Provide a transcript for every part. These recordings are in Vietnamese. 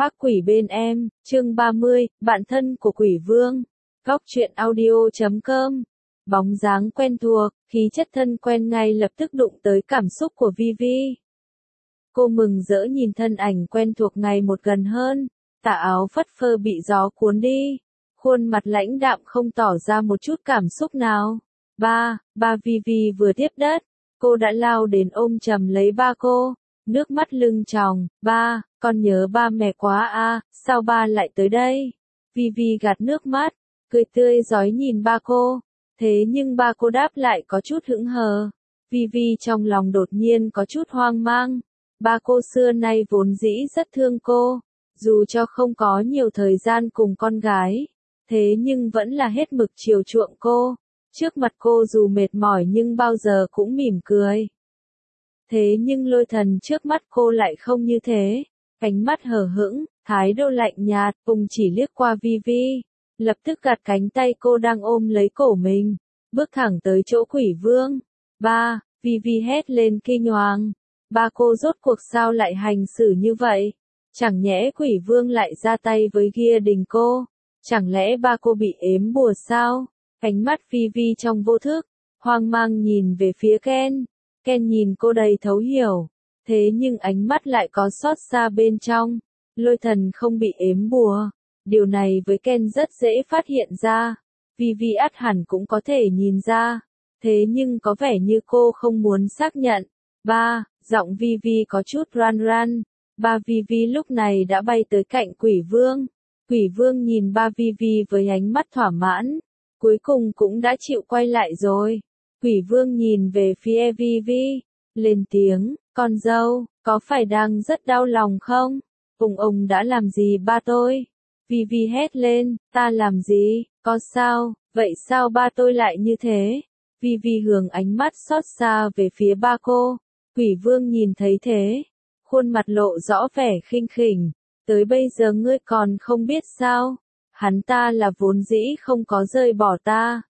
Phác quỷ bên em, chương 30, bạn thân của quỷ vương. Góc truyện audio.com. Bóng dáng quen thuộc, khí chất thân quen ngay lập tức đụng tới cảm xúc của Vivi. Cô mừng rỡ nhìn thân ảnh quen thuộc ngày một gần hơn, tà áo phất phơ bị gió cuốn đi. Khuôn mặt lãnh đạm không tỏ ra một chút cảm xúc nào. Ba Vivi vừa tiếp đất, cô đã lao đến ôm chầm lấy ba cô. Nước mắt lưng tròng, ba, con nhớ ba mẹ quá à, sao ba lại tới đây? Vivi gạt nước mắt, cười tươi rói nhìn ba cô. Thế nhưng ba cô đáp lại có chút hững hờ. Vivi trong lòng đột nhiên có chút hoang mang. Ba cô xưa nay vốn dĩ rất thương cô, dù cho không có nhiều thời gian cùng con gái, thế nhưng vẫn là hết mực chiều chuộng cô. Trước mặt cô dù mệt mỏi nhưng bao giờ cũng mỉm cười. Thế nhưng Lôi Thần trước mắt cô lại không như thế, ánh mắt hờ hững, thái độ lạnh nhạt, cùng chỉ liếc qua Vivi, lập tức gạt cánh tay cô đang ôm lấy cổ mình, bước thẳng tới chỗ quỷ vương. Ba, Vivi hét lên kinh hoàng, ba cô rốt cuộc sao lại hành xử như vậy? Chẳng nhẽ quỷ vương lại ra tay với Gia Đình cô? Chẳng lẽ ba cô bị ếm bùa sao? Ánh mắt Vivi trong vô thức, hoang mang nhìn về phía Ken. Ken nhìn cô đầy thấu hiểu, thế nhưng ánh mắt lại có xót xa bên trong. Lôi Thần không bị ếm bùa, điều này với Ken rất dễ phát hiện ra. Vivi ắt hẳn cũng có thể nhìn ra, thế nhưng có vẻ như cô không muốn xác nhận. Ba, giọng Vivi có chút ran. Ba Vivi lúc này đã bay tới cạnh quỷ vương. Quỷ vương nhìn ba Vivi với ánh mắt thỏa mãn, cuối cùng cũng đã chịu quay lại rồi. Quỷ vương nhìn về phía Vivi, lên tiếng, con dâu, có phải đang rất đau lòng không? Ông đã làm gì ba tôi? Vivi hét lên, ta làm gì, có sao, vậy sao ba tôi lại như thế? Vivi hướng ánh mắt xót xa về phía ba cô. Quỷ vương nhìn thấy thế, khuôn mặt lộ rõ vẻ khinh khỉnh, tới bây giờ ngươi còn không biết sao? Hắn ta là vốn dĩ không có rời bỏ ta.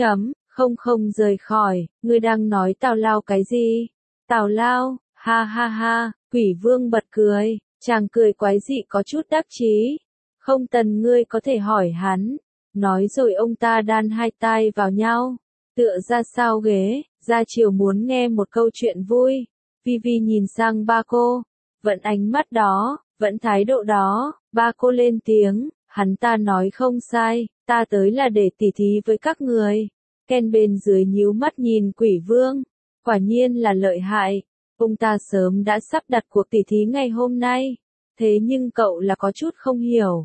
Không rời khỏi, ngươi đang nói tào lao cái gì? Tào lao, ha, quỷ vương bật cười, chàng cười quái dị có chút đắc chí. Không cần ngươi có thể hỏi hắn. Nói rồi ông ta đan hai tai vào nhau, tựa ra sau ghế, ra chiều muốn nghe một câu chuyện vui. Vivi nhìn sang ba cô, vẫn ánh mắt đó, vẫn thái độ đó, ba cô lên tiếng, hắn ta nói không sai, ta tới là để tỉ thí với các người. Ken bên dưới nhíu mắt nhìn quỷ vương, quả nhiên là lợi hại, ông ta sớm đã sắp đặt cuộc tỉ thí ngày hôm nay, thế nhưng cậu là có chút không hiểu.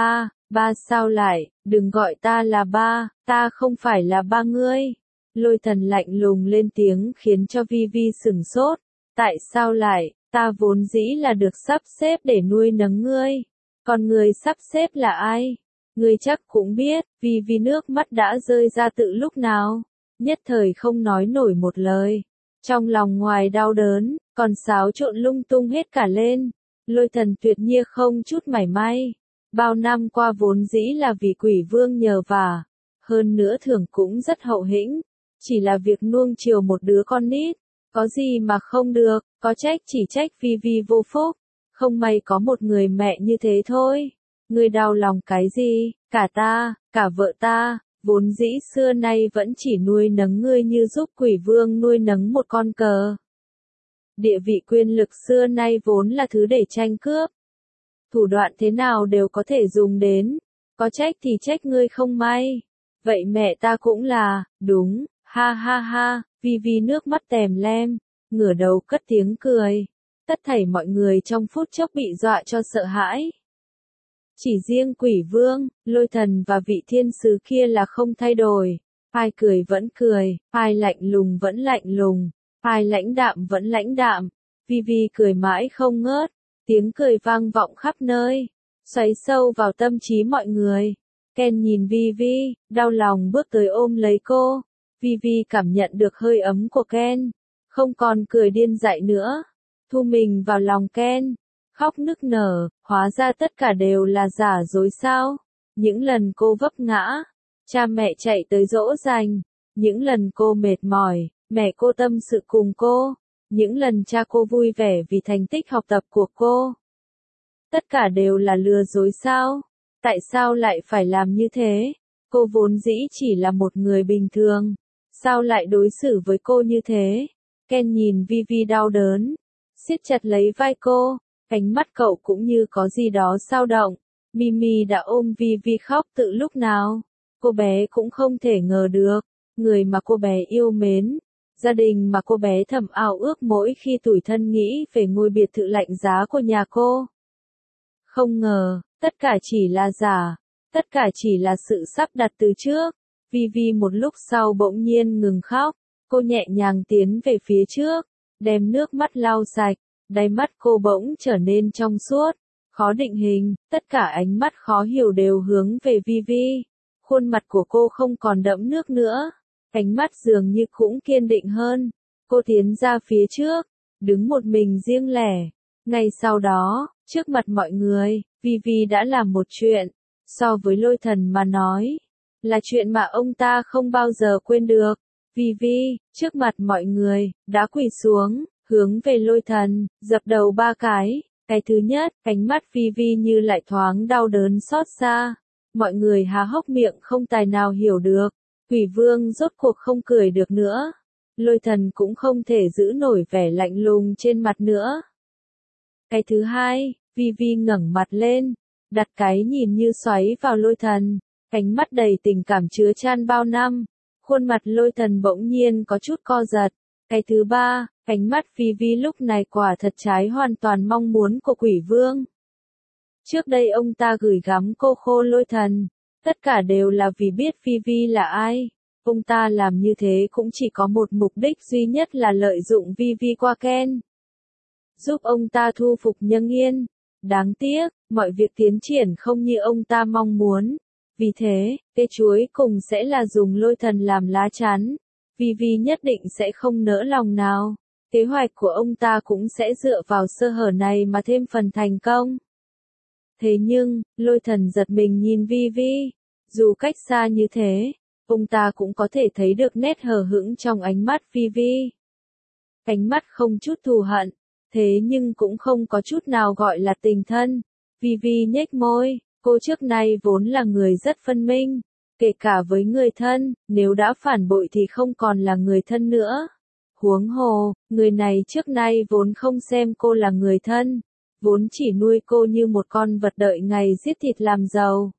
Ba sao lại, đừng gọi ta là ba, ta không phải là ba ngươi. Lôi Thần lạnh lùng lên tiếng khiến cho Vivi sửng sốt, tại sao lại, ta vốn dĩ là được sắp xếp để nuôi nấng ngươi, còn người sắp xếp là ai? Ngươi chắc cũng biết, Vivi nước mắt đã rơi ra từ lúc nào, nhất thời không nói nổi một lời. Trong lòng ngoài đau đớn, còn xáo trộn lung tung hết cả lên. Lôi Thần tuyệt nhiên không chút mảy may. Bao năm qua vốn dĩ là vì quỷ vương nhờ vả, hơn nữa thưởng cũng rất hậu hĩnh. Chỉ là việc nuông chiều một đứa con nít, có gì mà không được, có trách chỉ trách Vivi vô phúc. Không may có một người mẹ như thế thôi. Ngươi đau lòng cái gì, cả ta, cả vợ ta, vốn dĩ xưa nay vẫn chỉ nuôi nấng ngươi như giúp quỷ vương nuôi nấng một con cờ. Địa vị quyền lực xưa nay vốn là thứ để tranh cướp. Thủ đoạn thế nào đều có thể dùng đến, có trách thì trách ngươi không may. Vậy mẹ ta cũng là, đúng, ha, Vivi nước mắt tèm lem, ngửa đầu cất tiếng cười. Tất thảy mọi người trong phút chốc bị dọa cho sợ hãi. Chỉ riêng quỷ vương, Lôi Thần và vị thiên sứ kia là không thay đổi. Ai cười vẫn cười, ai lạnh lùng vẫn lạnh lùng, ai lãnh đạm vẫn lãnh đạm. Vivi cười mãi không ngớt, tiếng cười vang vọng khắp nơi, xoáy sâu vào tâm trí mọi người. Ken nhìn Vivi, đau lòng bước tới ôm lấy cô. Vivi cảm nhận được hơi ấm của Ken, không còn cười điên dại nữa, thu mình vào lòng Ken. Khóc nức nở, hóa ra tất cả đều là giả dối sao? Những lần cô vấp ngã, cha mẹ chạy tới dỗ dành, những lần cô mệt mỏi, mẹ cô tâm sự cùng cô, những lần cha cô vui vẻ vì thành tích học tập của cô. Tất cả đều là lừa dối sao? Tại sao lại phải làm như thế? Cô vốn dĩ chỉ là một người bình thường. Sao lại đối xử với cô như thế? Ken nhìn Vivi đau đớn, siết chặt lấy vai cô, ánh mắt cậu cũng như có gì đó dao động. Mimi đã ôm Vivi khóc từ lúc nào? Cô bé cũng không thể ngờ được, người mà cô bé yêu mến, gia đình mà cô bé thầm ao ước mỗi khi tủi thân nghĩ về ngôi biệt thự lạnh giá của nhà cô. Không ngờ, tất cả chỉ là giả, tất cả chỉ là sự sắp đặt từ trước. Vivi một lúc sau bỗng nhiên ngừng khóc, cô nhẹ nhàng tiến về phía trước, đem nước mắt lau sạch, đáy mắt cô bỗng trở nên trong suốt, khó định hình, tất cả ánh mắt khó hiểu đều hướng về Vivi. Khuôn mặt của cô không còn đẫm nước nữa, ánh mắt dường như cũng kiên định hơn. Cô tiến ra phía trước, đứng một mình riêng lẻ. Ngay sau đó, trước mặt mọi người, Vivi đã làm một chuyện, so với Lôi Thần mà nói, là chuyện mà ông ta không bao giờ quên được. Vivi, trước mặt mọi người, đã quỳ xuống, hướng về Lôi Thần, dập đầu 3 cái. Cái thứ nhất, ánh mắt Vivi như lại thoáng đau đớn xót xa. Mọi người há hốc miệng không tài nào hiểu được. Quỷ Vương rốt cuộc không cười được nữa. Lôi Thần cũng không thể giữ nổi vẻ lạnh lùng trên mặt nữa. Cái thứ hai, Vivi ngẩng mặt lên, đặt cái nhìn như xoáy vào Lôi Thần, ánh mắt đầy tình cảm chứa chan bao năm. Khuôn mặt Lôi Thần bỗng nhiên có chút co giật. Cái thứ ba, ánh mắt Vivi lúc này quả thật trái hoàn toàn mong muốn của Quỷ Vương. Trước đây ông ta gửi gắm cô Khô Lôi Thần, tất cả đều là vì biết Vivi là ai. Ông ta làm như thế cũng chỉ có một mục đích duy nhất là lợi dụng Vivi qua Ken, giúp ông ta thu phục Nhân Yên. Đáng tiếc, mọi việc tiến triển không như ông ta mong muốn. Vì thế, cây chuối cùng sẽ là dùng Lôi Thần làm lá chắn. Vivi nhất định sẽ không nỡ lòng nào. Kế hoạch của ông ta cũng sẽ dựa vào sơ hở này mà thêm phần thành công. Thế nhưng, Lôi Thần giật mình nhìn Vivi. Dù cách xa như thế, ông ta cũng có thể thấy được nét hờ hững trong ánh mắt Vivi. Ánh mắt không chút thù hận, thế nhưng cũng không có chút nào gọi là tình thân. Vivi nhếch môi, cô trước nay vốn là người rất phân minh, kể cả với người thân, nếu đã phản bội thì không còn là người thân nữa. Huống hồ, người này trước nay vốn không xem cô là người thân, vốn chỉ nuôi cô như một con vật đợi ngày giết thịt làm giàu.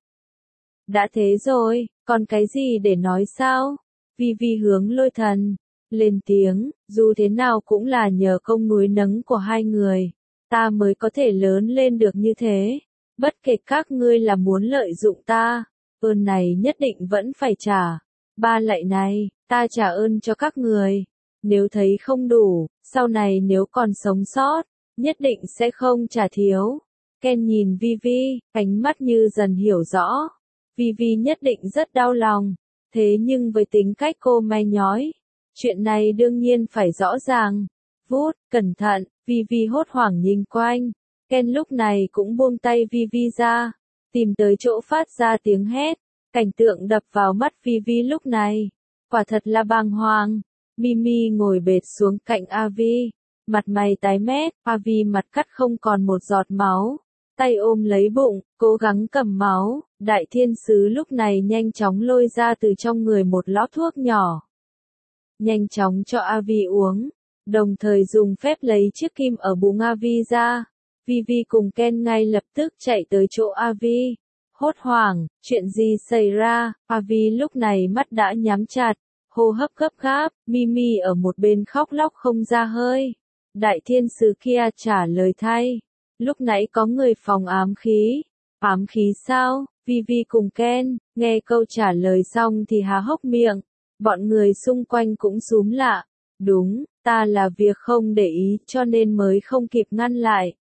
Đã thế rồi, còn cái gì để nói sao? Vivi hướng Lôi Thần lên tiếng, dù thế nào cũng là nhờ công nuôi nấng của hai người, ta mới có thể lớn lên được như thế. Bất kể các ngươi là muốn lợi dụng ta, ơn này nhất định vẫn phải trả. Ba lạy này, ta trả ơn cho các người. Nếu thấy không đủ, sau này nếu còn sống sót, nhất định sẽ không trả thiếu. Ken nhìn Vivi, ánh mắt như dần hiểu rõ. Vivi nhất định rất đau lòng. Thế nhưng với tính cách cô may nhói, chuyện này đương nhiên phải rõ ràng. Vút, cẩn thận, Vivi hốt hoảng nhìn quanh. Ken lúc này cũng buông tay Vivi ra, tìm tới chỗ phát ra tiếng hét. Cảnh tượng đập vào mắt Vivi lúc này, quả thật là bàng hoàng. Mimi ngồi bệt xuống cạnh Avi, mặt mày tái mét, Avi mặt cắt không còn một giọt máu, tay ôm lấy bụng, cố gắng cầm máu. Đại thiên sứ lúc này nhanh chóng lôi ra từ trong người một lọ thuốc nhỏ, nhanh chóng cho Avi uống, đồng thời dùng phép lấy chiếc kim ở bụng Avi ra. Vivi cùng Ken ngay lập tức chạy tới chỗ Avi. Hốt hoảng, chuyện gì xảy ra? Avi lúc này mắt đã nhắm chặt, hô hấp gấp gáp. Mimi ở một bên khóc lóc không ra hơi. Đại thiên sứ kia trả lời thay, lúc nãy có người phòng ám khí. Ám khí sao? Vivi cùng Ken nghe câu trả lời xong thì há hốc miệng. Bọn người xung quanh cũng xúm lạ. Đúng, ta là việc không để ý cho nên mới không kịp ngăn lại.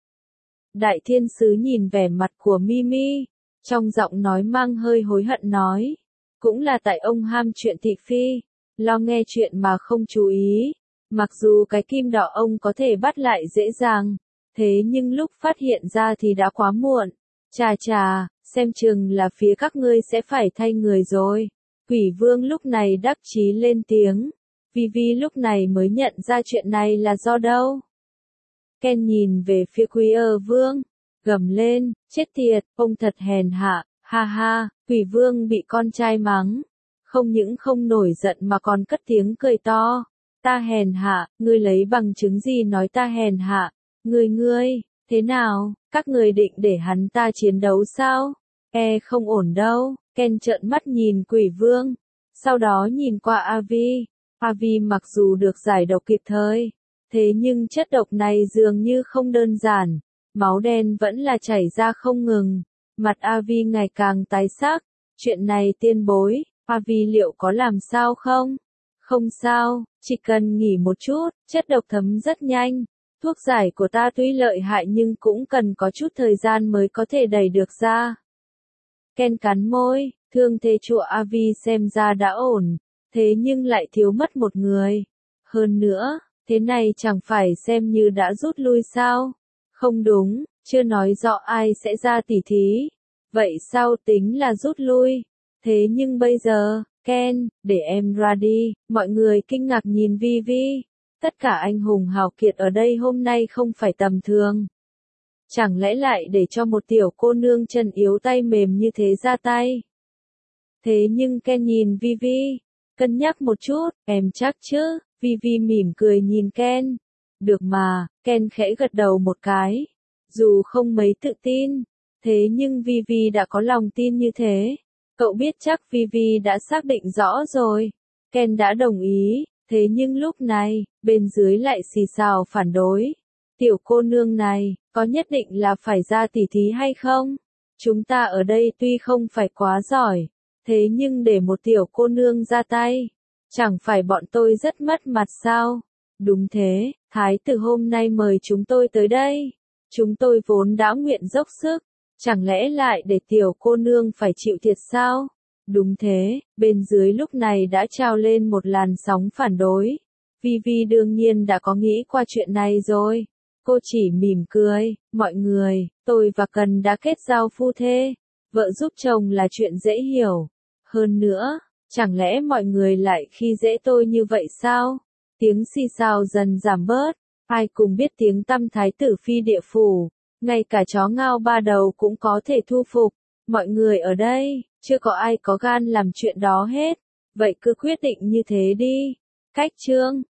Đại thiên sứ nhìn vẻ mặt của Mimi, trong giọng nói mang hơi hối hận nói, cũng là tại ông ham chuyện thị phi, lo nghe chuyện mà không chú ý. Mặc dù cái kim đỏ ông có thể bắt lại dễ dàng, thế nhưng lúc phát hiện ra thì đã quá muộn. Chà chà, xem chừng là phía các ngươi sẽ phải thay người rồi. Quỷ Vương lúc này đắc chí lên tiếng. Vivi lúc này mới nhận ra chuyện này là do đâu. Ken nhìn về phía Quỷ Vương. gầm lên, chết tiệt, ông thật hèn hạ, ha ha, Quỷ Vương bị con trai mắng. Không những không nổi giận mà còn cất tiếng cười to. Ta hèn hạ, ngươi lấy bằng chứng gì nói ta hèn hạ? Ngươi, thế nào, các người định để hắn ta chiến đấu sao? Không ổn đâu, Ken trợn mắt nhìn Quỷ Vương. Sau đó nhìn qua Avi. Avi mặc dù được giải độc kịp thời, thế nhưng chất độc này dường như không đơn giản. Máu đen vẫn là chảy ra không ngừng. Mặt Avi ngày càng tái sắc. Chuyện này tiên bối, Avi liệu có làm sao không? Không sao, chỉ cần nghỉ một chút, chất độc thấm rất nhanh. Thuốc giải của ta tuy lợi hại nhưng cũng cần có chút thời gian mới có thể đẩy được ra. Ken cắn môi, thương thế chùa Avi xem ra đã ổn, thế nhưng lại thiếu mất một người. Hơn nữa, thế này chẳng phải xem như đã rút lui sao? Không đúng, chưa nói rõ ai sẽ ra tỉ thí. Vậy sao tính là rút lui? Thế nhưng bây giờ, Ken, để em ra đi, mọi người kinh ngạc nhìn Vivi. Tất cả anh hùng hào kiệt ở đây hôm nay không phải tầm thường. Chẳng lẽ lại để cho một tiểu cô nương chân yếu tay mềm như thế ra tay? Thế nhưng Ken nhìn Vivi, cân nhắc một chút, em chắc chứ? Vivi mỉm cười nhìn Ken. Được mà, Ken khẽ gật đầu một cái. Dù không mấy tự tin, thế nhưng Vivi đã có lòng tin như thế. Cậu biết chắc Vivi đã xác định rõ rồi. Ken đã đồng ý, thế nhưng lúc này, bên dưới lại xì xào phản đối. Tiểu cô nương này, có nhất định là phải ra tỉ thí hay không? Chúng ta ở đây tuy không phải quá giỏi, thế nhưng để một tiểu cô nương ra tay, chẳng phải bọn tôi rất mất mặt sao? Đúng thế, Thái tử hôm nay mời chúng tôi tới đây. Chúng tôi vốn đã nguyện dốc sức, chẳng lẽ lại để tiểu cô nương phải chịu thiệt sao? Đúng thế, bên dưới lúc này đã trào lên một làn sóng phản đối. Vivi đương nhiên đã có nghĩ qua chuyện này rồi. Cô chỉ mỉm cười, mọi người, tôi và Cần đã kết giao phu thê. Vợ giúp chồng là chuyện dễ hiểu. Hơn nữa, chẳng lẽ mọi người lại khi dễ tôi như vậy sao? Tiếng xì xào dần giảm bớt. Ai cùng biết tiếng tăm thái tử phi địa phủ. Ngay cả chó ngao ba đầu cũng có thể thu phục. Mọi người ở đây, chưa có ai có gan làm chuyện đó hết. Vậy cứ quyết định như thế đi. Cách chương